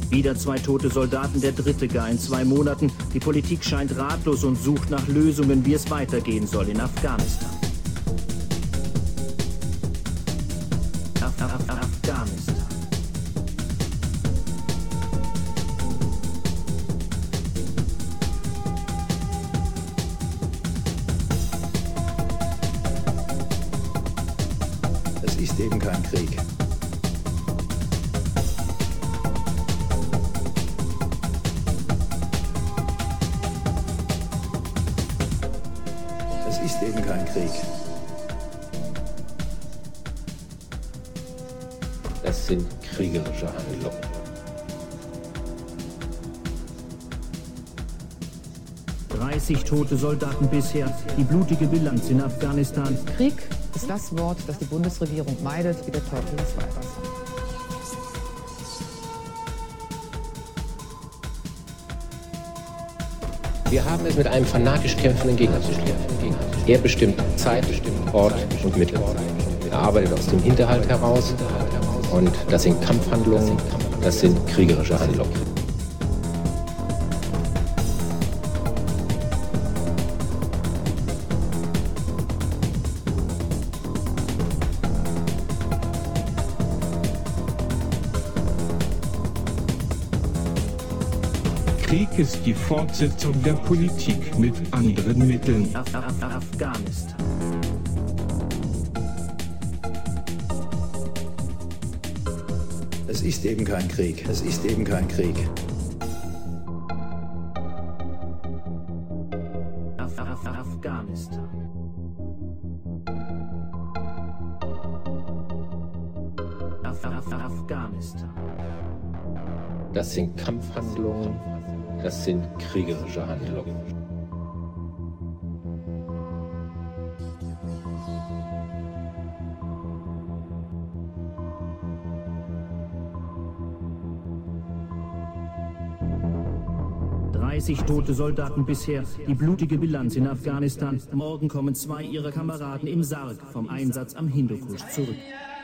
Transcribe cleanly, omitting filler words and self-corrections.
Wieder 2 tote Soldaten, der 3. gar in 2 Monaten. Die Politik scheint ratlos und sucht nach Lösungen, wie es weitergehen soll in Afghanistan. Afghanistan. Es ist eben kein Krieg. Es ist eben kein Krieg. Das sind kriegerische Handlungen. Tote Soldaten bisher. Die blutige Bilanz in Afghanistan. Krieg ist das Wort, das die Bundesregierung meidet, wie der Teufel das Weihwasser. Wir haben es mit einem fanatisch kämpfenden Gegner zu tun. Er bestimmt Zeit, Ort und Mittel. Er arbeitet aus dem Hinterhalt heraus und das sind Kampfhandlungen, das sind kriegerische Handlungen. Krieg ist die Fortsetzung der Politik mit anderen Mitteln. Afghanistan. Es ist eben kein Krieg. Es ist eben kein Krieg. Afghanistan. Afghanistan. Das sind Kampfhandlungen, das sind kriegerische Handlungen. Tote Soldaten bisher. Die blutige Bilanz in Afghanistan. Morgen kommen 2 ihrer Kameraden im Sarg vom Einsatz am Hindukusch zurück.